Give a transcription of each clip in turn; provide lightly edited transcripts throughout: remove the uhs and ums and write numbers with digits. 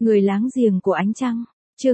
Người láng giềng của ánh trăng,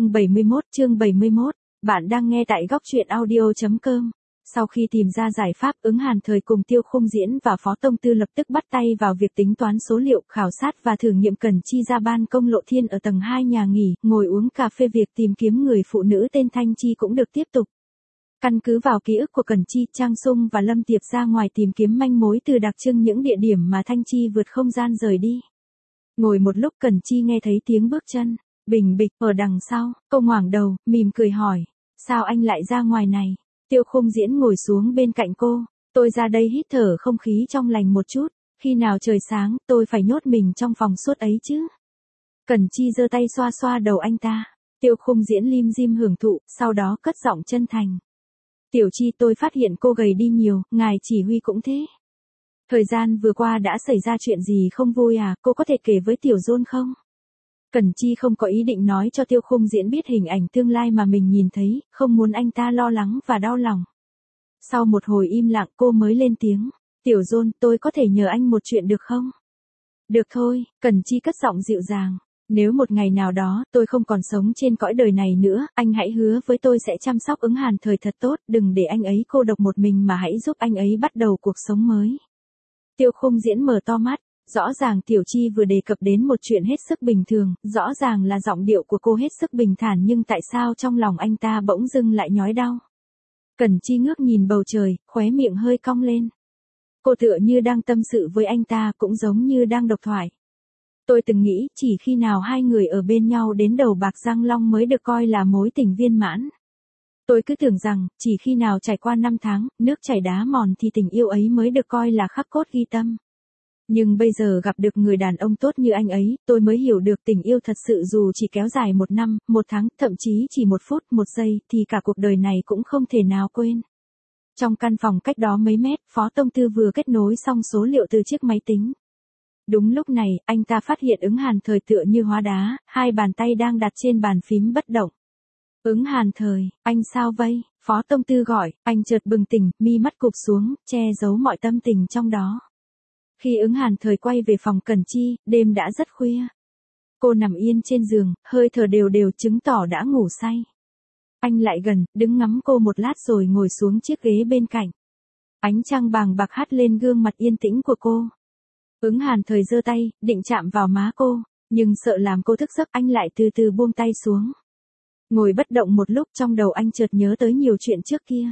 chương 71, bạn đang nghe tại góc truyện audio.com. Sau khi tìm ra giải pháp, Ứng Hàn Thời cùng Tiêu Khung Diễn và Phó Tông Tư lập tức bắt tay vào việc tính toán số liệu, khảo sát và thử nghiệm Cẩn Chi ra ban công Lộ Thiên ở tầng 2 nhà nghỉ, ngồi uống cà phê. Việc tìm kiếm người phụ nữ tên Thanh Chi cũng được tiếp tục. Căn cứ vào ký ức của Cẩn Chi, Trang Sung và Lâm Tiệp ra ngoài tìm kiếm manh mối từ đặc trưng những địa điểm mà Thanh Chi vượt không gian rời đi. Ngồi một lúc, Cẩn Chi nghe thấy tiếng bước chân, bình bịch, ở đằng sau. Cô ngoảnh đầu, mỉm cười hỏi, sao anh lại ra ngoài này? Tiêu Khung Diễn ngồi xuống bên cạnh cô, tôi ra đây hít thở không khí trong lành một chút, khi nào trời sáng, tôi phải nhốt mình trong phòng suốt ấy chứ. Cẩn Chi giơ tay xoa xoa đầu anh ta. Tiêu Khung Diễn lim dim hưởng thụ, sau đó cất giọng chân thành. Tiểu Chi, tôi phát hiện cô gầy đi nhiều, ngài chỉ huy cũng thế. Thời gian vừa qua đã xảy ra chuyện gì không vui à, cô có thể kể với Tiểu Dôn không? Cẩn Chi không có ý định nói cho Tiêu Khung Diễn biết hình ảnh tương lai mà mình nhìn thấy, không muốn anh ta lo lắng và đau lòng. Sau một hồi im lặng, cô mới lên tiếng. Tiểu Dôn, tôi có thể nhờ anh một chuyện được không? Được thôi, Cẩn Chi cất giọng dịu dàng. Nếu một ngày nào đó, tôi không còn sống trên cõi đời này nữa, anh hãy hứa với tôi sẽ chăm sóc Ứng Hàn Thời thật tốt, đừng để anh ấy cô độc một mình mà hãy giúp anh ấy bắt đầu cuộc sống mới. Tiêu Khung Diễn mở to mắt, rõ ràng Tiểu Chi vừa đề cập đến một chuyện hết sức bình thường, rõ ràng là giọng điệu của cô hết sức bình thản, nhưng tại sao trong lòng anh ta bỗng dưng lại nhói đau. Cẩn Chi ngước nhìn bầu trời, khóe miệng hơi cong lên. Cô tựa như đang tâm sự với anh ta, cũng giống như đang độc thoại. Tôi từng nghĩ chỉ khi nào hai người ở bên nhau đến đầu bạc răng long mới được coi là mối tình viên mãn. Tôi cứ tưởng rằng, chỉ khi nào trải qua 5 tháng, nước chảy đá mòn thì tình yêu ấy mới được coi là khắc cốt ghi tâm. Nhưng bây giờ gặp được người đàn ông tốt như anh ấy, tôi mới hiểu được tình yêu thật sự dù chỉ kéo dài 1 năm, 1 tháng, thậm chí chỉ 1 phút, 1 giây, thì cả cuộc đời này cũng không thể nào quên. Trong căn phòng cách đó mấy mét, Phó Tông Tư vừa kết nối xong số liệu từ chiếc máy tính. Đúng lúc này, anh ta phát hiện Ứng Hàn Thời tựa như hóa đá, hai bàn tay đang đặt trên bàn phím bất động. Ứng Hàn Thời, anh sao vậy? Phó Tông Tư gọi, anh chợt bừng tỉnh, mi mắt cụp xuống, che giấu mọi tâm tình trong đó. Khi Ứng Hàn Thời quay về phòng Cẩn Chi, đêm đã rất khuya. Cô nằm yên trên giường, hơi thở đều đều chứng tỏ đã ngủ say. Anh lại gần, đứng ngắm cô một lát rồi ngồi xuống chiếc ghế bên cạnh. Ánh trăng bàng bạc hắt lên gương mặt yên tĩnh của cô. Ứng Hàn Thời giơ tay, định chạm vào má cô, nhưng sợ làm cô thức giấc, anh lại từ từ buông tay xuống. Ngồi bất động một lúc, trong đầu anh chợt nhớ tới nhiều chuyện trước kia.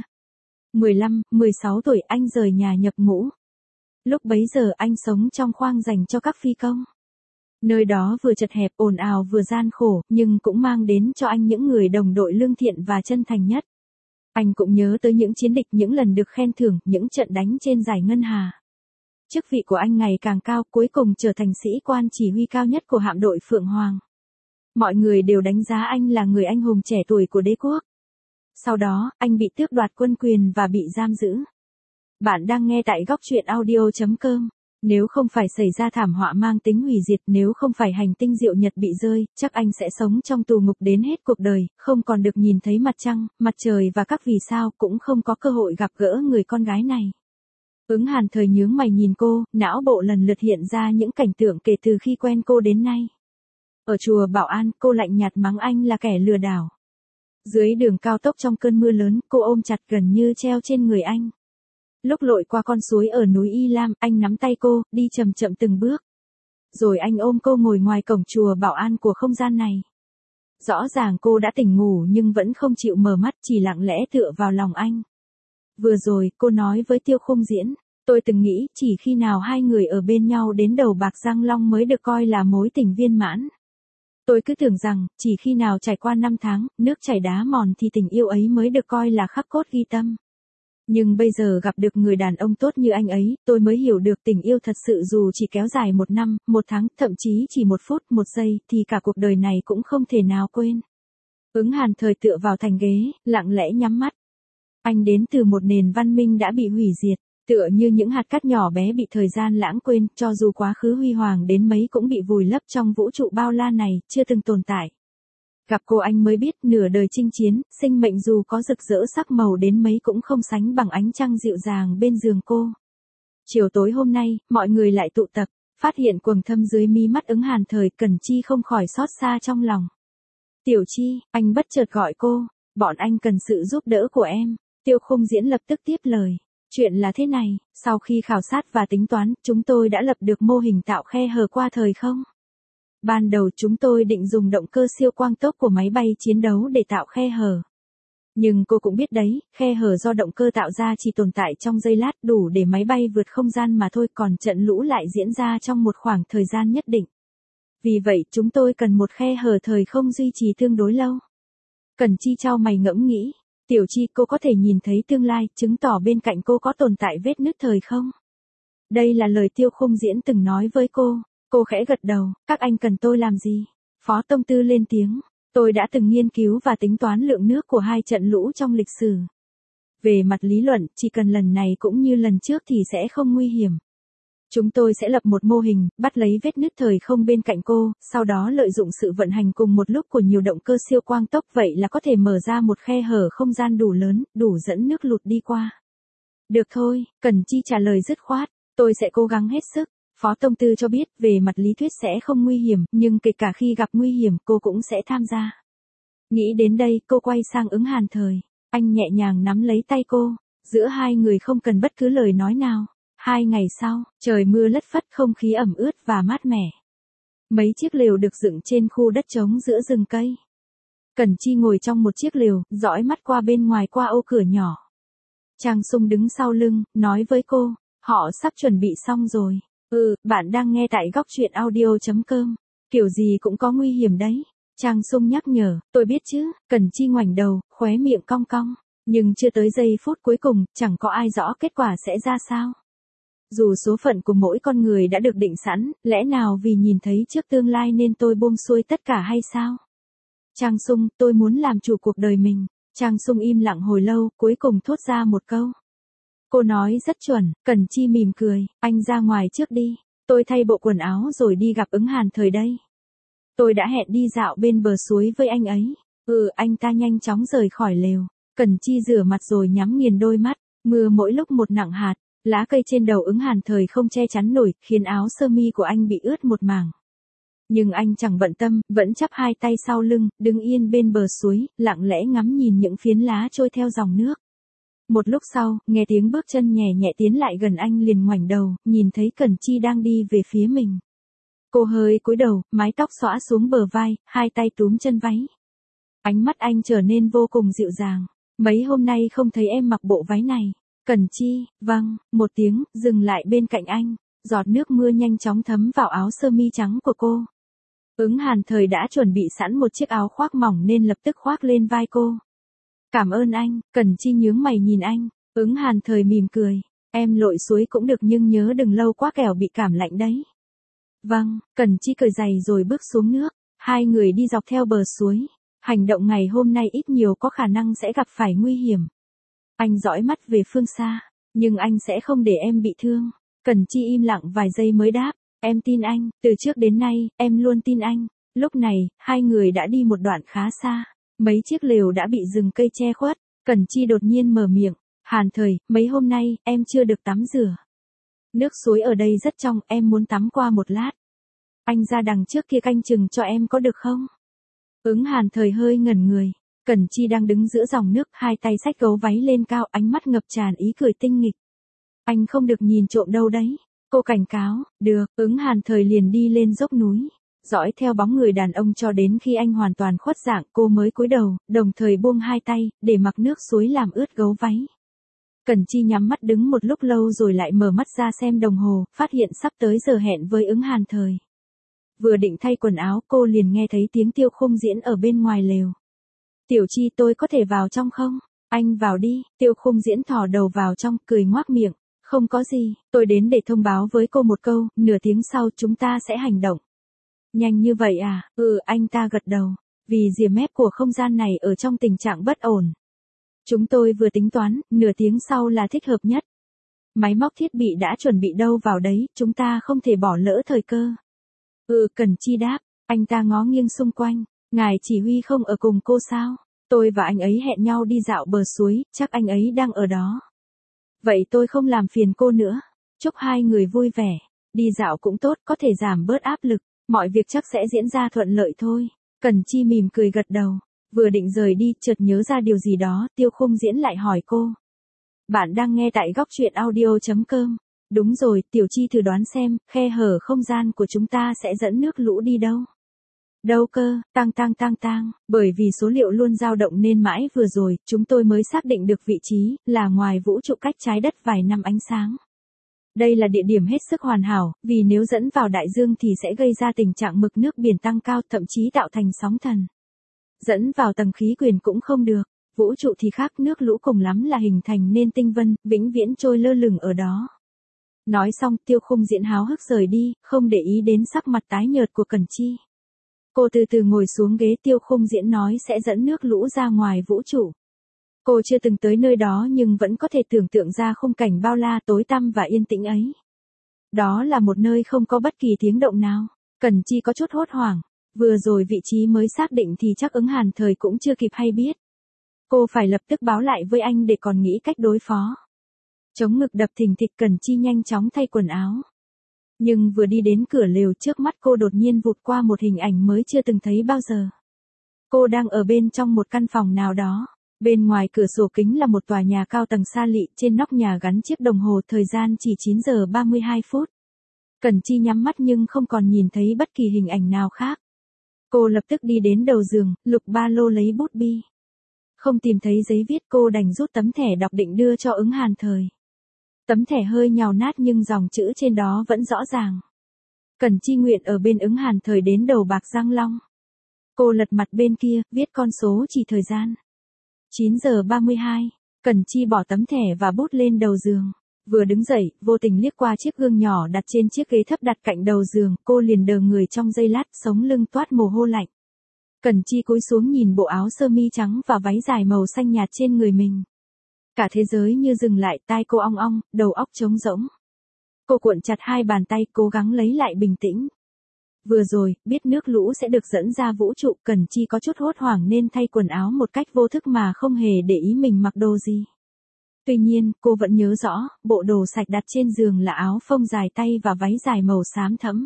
15, 16 tuổi anh rời nhà nhập ngũ. Lúc bấy giờ anh sống trong khoang dành cho các phi công. Nơi đó vừa chật hẹp, ồn ào vừa gian khổ, nhưng cũng mang đến cho anh những người đồng đội lương thiện và chân thành nhất. Anh cũng nhớ tới những chiến địch, những lần được khen thưởng, những trận đánh trên dải Ngân Hà. Chức vị của anh ngày càng cao, cuối cùng trở thành sĩ quan chỉ huy cao nhất của hạm đội Phượng Hoàng. Mọi người đều đánh giá anh là người anh hùng trẻ tuổi của đế quốc. Sau đó, anh bị tước đoạt quân quyền và bị giam giữ. Bạn đang nghe tại góc truyện audio.com. Nếu không phải xảy ra thảm họa mang tính hủy diệt, nếu không phải hành tinh Diệu Nhật bị rơi, chắc anh sẽ sống trong tù ngục đến hết cuộc đời, không còn được nhìn thấy mặt trăng, mặt trời và các vì sao, cũng không có cơ hội gặp gỡ người con gái này. Ứng Hàn Thời nhướng mày nhìn cô, não bộ lần lượt hiện ra những cảnh tượng kể từ khi quen cô đến nay. Ở chùa Bảo An, cô lạnh nhạt mắng anh là kẻ lừa đảo. Dưới đường cao tốc trong cơn mưa lớn, cô ôm chặt gần như treo trên người anh. Lúc lội qua con suối ở núi Y Lam, anh nắm tay cô, đi chậm chậm từng bước. Rồi anh ôm cô ngồi ngoài cổng chùa Bảo An của không gian này. Rõ ràng cô đã tỉnh ngủ nhưng vẫn không chịu mở mắt, chỉ lặng lẽ tựa vào lòng anh. Vừa rồi, cô nói với Tiêu Khung Diễn, tôi từng nghĩ chỉ khi nào hai người ở bên nhau đến đầu bạc răng long mới được coi là mối tình viên mãn. Tôi cứ tưởng rằng, chỉ khi nào trải qua 5 tháng, nước chảy đá mòn thì tình yêu ấy mới được coi là khắc cốt ghi tâm. Nhưng bây giờ gặp được người đàn ông tốt như anh ấy, tôi mới hiểu được tình yêu thật sự dù chỉ kéo dài 1 năm, 1 tháng, thậm chí chỉ 1 phút, 1 giây, thì cả cuộc đời này cũng không thể nào quên. Ứng Hàn Thời tựa vào thành ghế, lặng lẽ nhắm mắt. Anh đến từ một nền văn minh đã bị hủy diệt, tựa như những hạt cát nhỏ bé bị thời gian lãng quên, cho dù quá khứ huy hoàng đến mấy cũng bị vùi lấp trong vũ trụ bao la này, chưa từng tồn tại. Gặp cô anh mới biết, nửa đời chinh chiến, sinh mệnh dù có rực rỡ sắc màu đến mấy cũng không sánh bằng ánh trăng dịu dàng bên giường cô. Chiều tối hôm nay, mọi người lại tụ tập. Phát hiện quầng thâm dưới mí mắt Ứng Hàn Thời, Cẩn Chi không khỏi xót xa trong lòng. Tiểu Chi, anh bất chợt gọi cô, bọn anh cần sự giúp đỡ của em. Tiêu Khung Diễn lập tức tiếp lời. Chuyện là thế này, sau khi khảo sát và tính toán, chúng tôi đã lập được mô hình tạo khe hở qua thời không. Ban đầu chúng tôi định dùng động cơ siêu quang tốc của máy bay chiến đấu để tạo khe hở. Nhưng cô cũng biết đấy, khe hở do động cơ tạo ra chỉ tồn tại trong giây lát, đủ để máy bay vượt không gian mà thôi, còn trận lũ lại diễn ra trong một khoảng thời gian nhất định. Vì vậy chúng tôi cần một khe hở thời không duy trì tương đối lâu. Cẩn Chi chau mày ngẫm nghĩ. Tiểu Chi, cô có thể nhìn thấy tương lai, chứng tỏ bên cạnh cô có tồn tại vết nứt thời không? Đây là lời Tiêu Khung Diễn từng nói với cô. Cô khẽ gật đầu. Các anh cần tôi làm gì? Phó Tông Tư lên tiếng. Tôi đã từng nghiên cứu và tính toán lượng nước của 2 trận lũ trong lịch sử. Về mặt lý luận, chỉ cần lần này cũng như lần trước thì sẽ không nguy hiểm. Chúng tôi sẽ lập một mô hình, bắt lấy vết nứt thời không bên cạnh cô, sau đó lợi dụng sự vận hành cùng một lúc của nhiều động cơ siêu quang tốc, vậy là có thể mở ra một khe hở không gian đủ lớn, đủ dẫn nước lụt đi qua. Được thôi, Cẩn Chi trả lời dứt khoát, tôi sẽ cố gắng hết sức. Phó Tông Tư cho biết về mặt lý thuyết sẽ không nguy hiểm, nhưng kể cả khi gặp nguy hiểm cô cũng sẽ tham gia. Nghĩ đến đây, cô quay sang Ứng Hàn Thời. Anh nhẹ nhàng nắm lấy tay cô, giữa hai người không cần bất cứ lời nói nào. 2 ngày sau, trời mưa lất phất, không khí ẩm ướt và mát mẻ. Mấy chiếc lều được dựng trên khu đất trống giữa rừng cây. Cẩn Chi ngồi trong một chiếc lều, dõi mắt qua bên ngoài qua ô cửa nhỏ. Trang Sung đứng sau lưng, nói với cô, họ sắp chuẩn bị xong rồi. Bạn đang nghe tại góc truyện audio.com. Kiểu gì cũng có nguy hiểm đấy. Trang Sung nhắc nhở, tôi biết chứ. Cẩn Chi ngoảnh đầu, khóe miệng cong cong. Nhưng chưa tới giây phút cuối cùng, chẳng có ai rõ kết quả sẽ ra sao. Dù số phận của mỗi con người đã được định sẵn, lẽ nào vì nhìn thấy trước tương lai nên tôi buông xuôi tất cả hay sao? Trang Sung, tôi muốn làm chủ cuộc đời mình. Trang Sung im lặng hồi lâu, cuối cùng thốt ra một câu. Cô nói rất chuẩn. Cẩn Chi mỉm cười, anh ra ngoài trước đi. Tôi thay bộ quần áo rồi đi gặp Ứng Hàn Thời đây. Tôi đã hẹn đi dạo bên bờ suối với anh ấy. Anh ta nhanh chóng rời khỏi lều. Cẩn Chi rửa mặt rồi nhắm nghiền đôi mắt. Mưa mỗi lúc một nặng hạt. Lá cây trên đầu Ứng Hàn Thời không che chắn nổi, khiến áo sơ mi của anh bị ướt một mảng. Nhưng anh chẳng bận tâm, vẫn chắp hai tay sau lưng, đứng yên bên bờ suối, lặng lẽ ngắm nhìn những phiến lá trôi theo dòng nước. Một lúc sau, nghe tiếng bước chân nhẹ nhẹ tiến lại gần anh, liền ngoảnh đầu, nhìn thấy Cẩn Chi đang đi về phía mình. Cô hơi cúi đầu, mái tóc xõa xuống bờ vai, hai tay túm chân váy. Ánh mắt anh trở nên vô cùng dịu dàng. Mấy hôm nay không thấy em mặc bộ váy này. Cẩn Chi, vâng, một tiếng, dừng lại bên cạnh anh. Giọt nước mưa nhanh chóng thấm vào áo sơ mi trắng của cô. Ứng Hàn Thời đã chuẩn bị sẵn một chiếc áo khoác mỏng nên lập tức khoác lên vai cô. Cảm ơn anh. Cẩn Chi nhướng mày nhìn anh. Ứng Hàn Thời mỉm cười. Em lội suối cũng được nhưng nhớ đừng lâu quá kẻo bị cảm lạnh đấy. Vâng, Cẩn Chi cởi giày rồi bước xuống nước. Hai người đi dọc theo bờ suối. Hành động ngày hôm nay ít nhiều có khả năng sẽ gặp phải nguy hiểm. Anh dõi mắt về phương xa. Nhưng anh sẽ không để em bị thương. Cẩn Chi im lặng vài giây mới đáp. Em tin anh, từ trước đến nay, em luôn tin anh. Lúc này, hai người đã đi một đoạn khá xa. Mấy chiếc lều đã bị rừng cây che khuất. Cẩn Chi đột nhiên mở miệng. Hàn Thời, mấy hôm nay, em chưa được tắm rửa. Nước suối ở đây rất trong, em muốn tắm qua một lát. Anh ra đằng trước kia canh chừng cho em có được không? Ứng Hàn Thời hơi ngẩn người. Cẩn Chi đang đứng giữa dòng nước, hai tay xách gấu váy lên cao, ánh mắt ngập tràn ý cười tinh nghịch. Anh không được nhìn trộm đâu đấy. Cô cảnh cáo. Được. Ứng Hàn Thời liền đi lên dốc núi, dõi theo bóng người đàn ông cho đến khi anh hoàn toàn khuất dạng, cô mới cúi đầu, đồng thời buông hai tay, để mặc nước suối làm ướt gấu váy. Cẩn Chi nhắm mắt đứng một lúc lâu rồi lại mở mắt ra xem đồng hồ, phát hiện sắp tới giờ hẹn với Ứng Hàn Thời. Vừa định thay quần áo, cô liền nghe thấy tiếng Tiêu Khung Diễn ở bên ngoài lều. Tiểu Chi, tôi có thể vào trong không? Anh vào đi. Tiêu Khung Diễn thò đầu vào trong, cười ngoác miệng. Không có gì, tôi đến để thông báo với cô một câu, nửa tiếng sau chúng ta sẽ hành động. Nhanh như vậy à? Anh ta gật đầu. Vì rìa mép của không gian này ở trong tình trạng bất ổn. Chúng tôi vừa tính toán, nửa tiếng sau là thích hợp nhất. Máy móc thiết bị đã chuẩn bị đâu vào đấy, chúng ta không thể bỏ lỡ thời cơ. Cẩn Chi đáp. Anh ta ngó nghiêng xung quanh. Ngài chỉ huy không ở cùng cô sao? Tôi và anh ấy hẹn nhau đi dạo bờ suối, chắc anh ấy đang ở đó. Vậy tôi không làm phiền cô nữa. Chúc hai người vui vẻ. Đi dạo cũng tốt, có thể giảm bớt áp lực, mọi việc chắc sẽ diễn ra thuận lợi thôi. Cần Chi mỉm cười gật đầu, vừa định rời đi, chợt nhớ ra điều gì đó, Tiêu Khung Diễn lại hỏi cô. Bạn đang nghe tại góc truyện audio.com. Đúng rồi, Tiểu Chi thử đoán xem, khe hở không gian của chúng ta sẽ dẫn nước lũ đi đâu? Đâu cơ, tang, bởi vì số liệu luôn dao động nên mãi vừa rồi, chúng tôi mới xác định được vị trí, là ngoài vũ trụ cách trái đất vài năm ánh sáng. Đây là địa điểm hết sức hoàn hảo, vì nếu dẫn vào đại dương thì sẽ gây ra tình trạng mực nước biển tăng cao, thậm chí tạo thành sóng thần. Dẫn vào tầng khí quyển cũng không được, vũ trụ thì khác, nước lũ cùng lắm là hình thành nên tinh vân, vĩnh viễn trôi lơ lửng ở đó. Nói xong, Tiêu Khung Diễn háo hức rời đi, không để ý đến sắc mặt tái nhợt của Cẩn Chi. Cô từ từ ngồi xuống ghế, Tiêu Khung Diễn nói sẽ dẫn nước lũ ra ngoài vũ trụ. Cô chưa từng tới nơi đó nhưng vẫn có thể tưởng tượng ra khung cảnh bao la tối tăm và yên tĩnh ấy. Đó là một nơi không có bất kỳ tiếng động nào. Cẩn Chi có chút hốt hoảng. Vừa rồi vị trí mới xác định thì chắc Ứng Hàn Thời cũng chưa kịp hay biết. Cô phải lập tức báo lại với anh để còn nghĩ cách đối phó. Chống ngực đập thình thịch, Cẩn Chi nhanh chóng thay quần áo. Nhưng vừa đi đến cửa lều, trước mắt cô đột nhiên vụt qua một hình ảnh mới chưa từng thấy bao giờ. Cô đang ở bên trong một căn phòng nào đó. Bên ngoài cửa sổ kính là một tòa nhà cao tầng xa lị, trên nóc nhà gắn chiếc đồng hồ, thời gian chỉ 9 giờ 32 phút. Cẩn Chi nhắm mắt nhưng không còn nhìn thấy bất kỳ hình ảnh nào khác. Cô lập tức đi đến đầu giường, lục ba lô lấy bút bi. Không tìm thấy giấy viết, cô đành rút tấm thẻ đọc định đưa cho Ứng Hàn Thời. Tấm thẻ hơi nhàu nát nhưng dòng chữ trên đó vẫn rõ ràng. Cẩn Chi nguyện ở bên Ứng Hàn Thời đến đầu bạc răng long. Cô lật mặt bên kia, viết con số chỉ thời gian. 9 giờ 32, Cẩn Chi bỏ tấm thẻ và bút lên đầu giường. Vừa đứng dậy, vô tình liếc qua chiếc gương nhỏ đặt trên chiếc ghế thấp đặt cạnh đầu giường, cô liền đờ người trong giây lát, sống lưng toát mồ hôi lạnh. Cẩn Chi cúi xuống nhìn bộ áo sơ mi trắng và váy dài màu xanh nhạt trên người mình. Cả thế giới như dừng lại, tai cô ong ong, đầu óc trống rỗng. Cô cuộn chặt hai bàn tay, cố gắng lấy lại bình tĩnh. Vừa rồi, biết nước lũ sẽ được dẫn ra vũ trụ, Cẩn Chi có chút hốt hoảng nên thay quần áo một cách vô thức mà không hề để ý mình mặc đồ gì. Tuy nhiên, cô vẫn nhớ rõ, bộ đồ sạch đặt trên giường là áo phông dài tay và váy dài màu xám thẫm.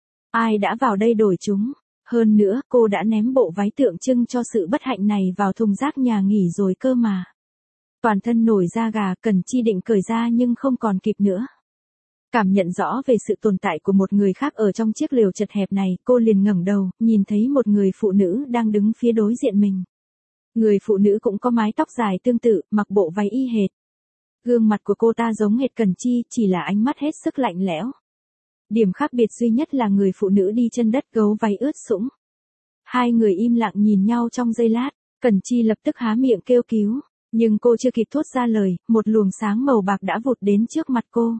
Ai đã vào đây đổi chúng? Hơn nữa, cô đã ném bộ váy tượng trưng cho sự bất hạnh này vào thùng rác nhà nghỉ rồi cơ mà. Toàn thân nổi da gà, Cẩn Chi định cởi ra nhưng không còn kịp nữa. Cảm nhận rõ về sự tồn tại của một người khác ở trong chiếc lều chật hẹp này, cô liền ngẩng đầu, nhìn thấy một người phụ nữ đang đứng phía đối diện mình. Người phụ nữ cũng có mái tóc dài tương tự, mặc bộ váy y hệt. Gương mặt của cô ta giống hệt Cẩn Chi, chỉ là ánh mắt hết sức lạnh lẽo. Điểm khác biệt duy nhất là người phụ nữ đi chân đất, gấu váy ướt sũng. Hai người im lặng nhìn nhau trong giây lát, Cẩn Chi lập tức há miệng kêu cứu, nhưng cô chưa kịp thốt ra lời, một luồng sáng màu bạc đã vụt đến trước mặt cô.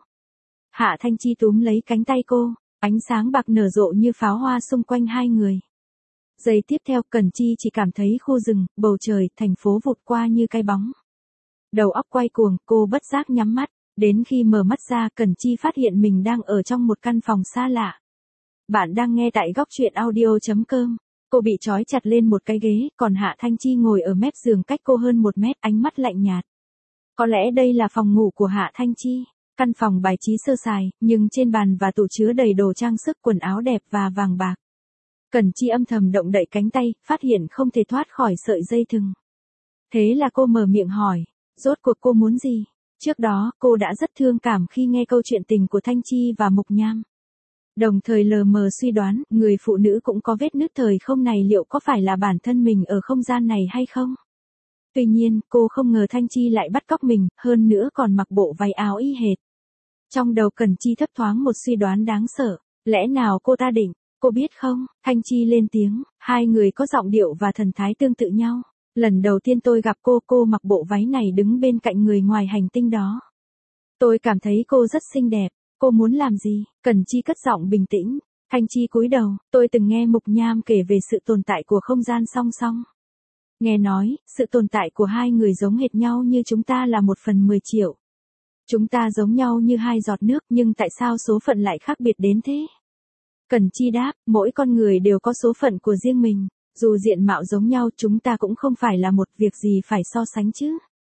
Hạ Thanh Chi túm lấy cánh tay cô, ánh sáng bạc nở rộ như pháo hoa xung quanh hai người. Giây tiếp theo, Cẩn Chi chỉ cảm thấy khu rừng, bầu trời, thành phố vụt qua như cái bóng. Đầu óc quay cuồng, cô bất giác nhắm mắt, đến khi mở mắt ra, Cẩn Chi phát hiện mình đang ở trong một căn phòng xa lạ. Bạn đang nghe tại góc truyện audio.com. Cô bị trói chặt lên một cái ghế, còn Hạ Thanh Chi ngồi ở mép giường cách cô hơn 1 mét, ánh mắt lạnh nhạt. Có lẽ đây là phòng ngủ của Hạ Thanh Chi. Căn phòng bài trí sơ sài, nhưng trên bàn và tủ chứa đầy đồ trang sức, quần áo đẹp và vàng bạc. Cẩn Chi âm thầm động đậy cánh tay, phát hiện không thể thoát khỏi sợi dây thừng. Thế là cô mở miệng hỏi, rốt cuộc cô muốn gì? Trước đó, cô đã rất thương cảm khi nghe câu chuyện tình của Thanh Chi và Mục Nham. Đồng thời lờ mờ suy đoán, người phụ nữ cũng có vết nứt thời không này liệu có phải là bản thân mình ở không gian này hay không? Tuy nhiên, cô không ngờ Thanh Chi lại bắt cóc mình, hơn nữa còn mặc bộ váy áo y hệt. Trong đầu Cẩn Chi thấp thoáng một suy đoán đáng sợ, lẽ nào cô ta định, cô biết không? Thanh Chi lên tiếng, hai người có giọng điệu và thần thái tương tự nhau. Lần đầu tiên tôi gặp cô mặc bộ váy này đứng bên cạnh người ngoài hành tinh đó. Tôi cảm thấy cô rất xinh đẹp, cô muốn làm gì? Cẩn Chi cất giọng bình tĩnh. Thanh Chi cúi đầu, tôi từng nghe Mục Nham kể về sự tồn tại của không gian song song. Nghe nói, sự tồn tại của hai người giống hệt nhau như chúng ta là 1/10 triệu. Chúng ta giống nhau như hai giọt nước, nhưng tại sao số phận lại khác biệt đến thế? Cẩn Chi đáp, mỗi con người đều có số phận của riêng mình. Dù diện mạo giống nhau, chúng ta cũng không phải là một việc gì phải so sánh chứ.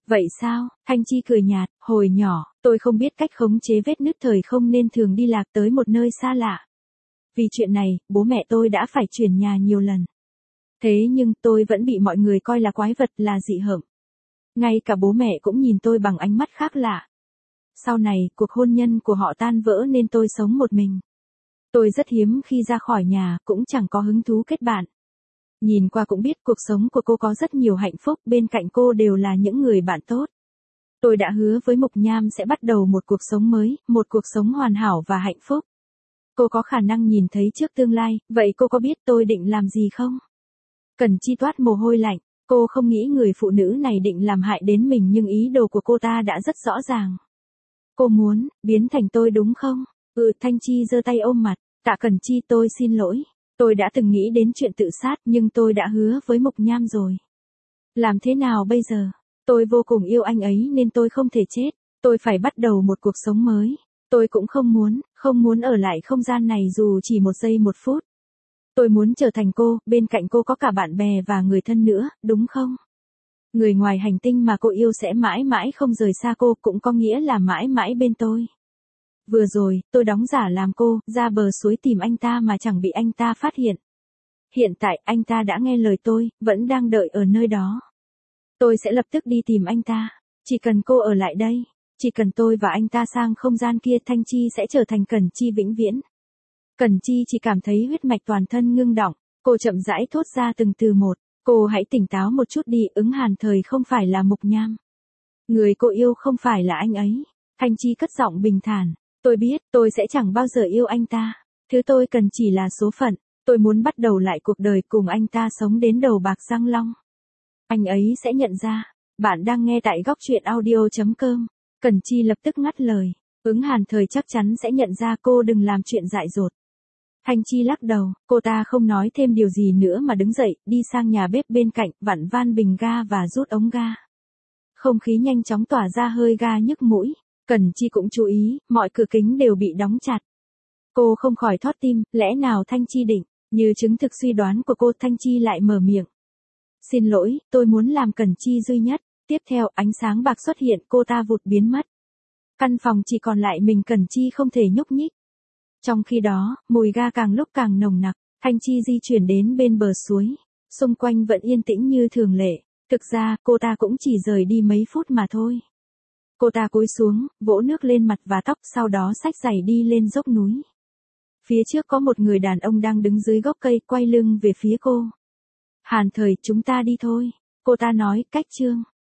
Vậy sao? Thanh Chi cười nhạt, hồi nhỏ, tôi không biết cách khống chế vết nứt thời không nên thường đi lạc tới một nơi xa lạ. Vì chuyện này, bố mẹ tôi đã phải chuyển nhà nhiều lần. Thế nhưng tôi vẫn bị mọi người coi là quái vật, là dị hợm. Ngay cả bố mẹ cũng nhìn tôi bằng ánh mắt khác lạ. Sau này, cuộc hôn nhân của họ tan vỡ nên tôi sống một mình. Tôi rất hiếm khi ra khỏi nhà, cũng chẳng có hứng thú kết bạn. Nhìn qua cũng biết cuộc sống của cô có rất nhiều hạnh phúc, bên cạnh cô đều là những người bạn tốt. Tôi đã hứa với Mục Nham sẽ bắt đầu một cuộc sống mới, một cuộc sống hoàn hảo và hạnh phúc. Cô có khả năng nhìn thấy trước tương lai, vậy cô có biết tôi định làm gì không? Cẩn Chi toát mồ hôi lạnh, cô không nghĩ người phụ nữ này định làm hại đến mình nhưng ý đồ của cô ta đã rất rõ ràng. Cô muốn, biến thành tôi đúng không? Thanh Chi giơ tay ôm mặt, Tạ Cẩn Chi tôi xin lỗi. Tôi đã từng nghĩ đến chuyện tự sát nhưng tôi đã hứa với Mục Nham rồi. Làm thế nào bây giờ? Tôi vô cùng yêu anh ấy nên tôi không thể chết. Tôi phải bắt đầu một cuộc sống mới. Tôi cũng không muốn ở lại không gian này dù chỉ 1 giây 1 phút. Tôi muốn trở thành cô, bên cạnh cô có cả bạn bè và người thân nữa, đúng không? Người ngoài hành tinh mà cô yêu sẽ mãi mãi không rời xa cô, cũng có nghĩa là mãi mãi bên tôi. Vừa rồi, tôi đóng giả làm cô, ra bờ suối tìm anh ta mà chẳng bị anh ta phát hiện. Hiện tại, anh ta đã nghe lời tôi, vẫn đang đợi ở nơi đó. Tôi sẽ lập tức đi tìm anh ta. Chỉ cần cô ở lại đây, chỉ cần tôi và anh ta sang không gian kia, Thanh Chi sẽ trở thành Cẩn Chi vĩnh viễn. Cẩn Chi chỉ cảm thấy huyết mạch toàn thân ngưng đọng, cô chậm rãi thốt ra từng từ một. Cô hãy tỉnh táo một chút đi, Ứng Hàn Thời không phải là Mục Nham. Người cô yêu không phải là anh ấy. Thanh Chi cất giọng bình thản. Tôi biết, tôi sẽ chẳng bao giờ yêu anh ta. Thứ tôi cần chỉ là số phận. Tôi muốn bắt đầu lại cuộc đời cùng anh ta sống đến đầu bạc răng long. Anh ấy sẽ nhận ra. Bạn đang nghe tại góc truyện audio.com. Cẩn Chi lập tức ngắt lời. Ứng Hàn Thời chắc chắn sẽ nhận ra, cô đừng làm chuyện dại dột. Thanh Chi lắc đầu, cô ta không nói thêm điều gì nữa mà đứng dậy, đi sang nhà bếp bên cạnh, vặn van bình ga và rút ống ga. Không khí nhanh chóng tỏa ra hơi ga nhức mũi. Cẩn Chi cũng chú ý, mọi cửa kính đều bị đóng chặt. Cô không khỏi thót tim, lẽ nào Thanh Chi định, như chứng thực suy đoán của cô, Thanh Chi lại mở miệng. Xin lỗi, tôi muốn làm Cẩn Chi duy nhất. Tiếp theo, ánh sáng bạc xuất hiện, cô ta vụt biến mất. Căn phòng chỉ còn lại mình Cẩn Chi không thể nhúc nhích. Trong khi đó, mùi ga càng lúc càng nồng nặc, Thanh Chi di chuyển đến bên bờ suối. Xung quanh vẫn yên tĩnh như thường lệ. Thực ra, cô ta cũng chỉ rời đi mấy phút mà thôi. Cô ta cúi xuống, vỗ nước lên mặt và tóc, sau đó xách giày đi lên dốc núi. Phía trước có một người đàn ông đang đứng dưới gốc cây, quay lưng về phía cô. Hàn Thời, chúng ta đi thôi. Cô ta nói, cách Trương.